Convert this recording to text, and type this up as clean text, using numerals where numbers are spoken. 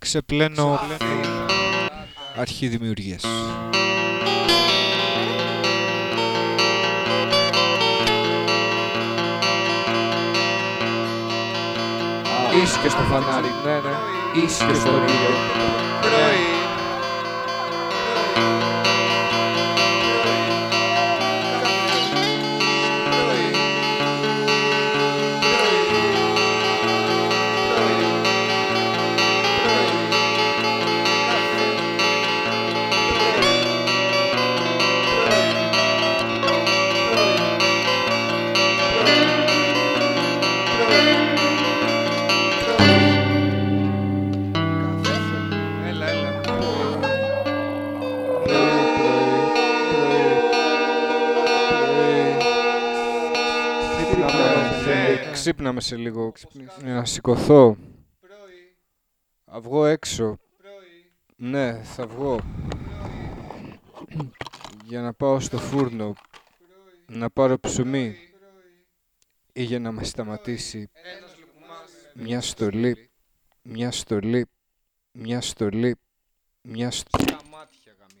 Ξεπλένω αρχή δημιουργίας. Ίσχυε στο φανάρι, ναι. Ίσχυε στον ήλιο. Πρωί. Ξύπναμε σε λίγο, να σηκωθώ. Θα βγω έξω. Ναι, θα βγω. Για να πάω στο φούρνο. Να πάρω ψωμί. Ή για να με σταματήσει μια στολή. Μια στολή. Μια στολή. Μια στολή.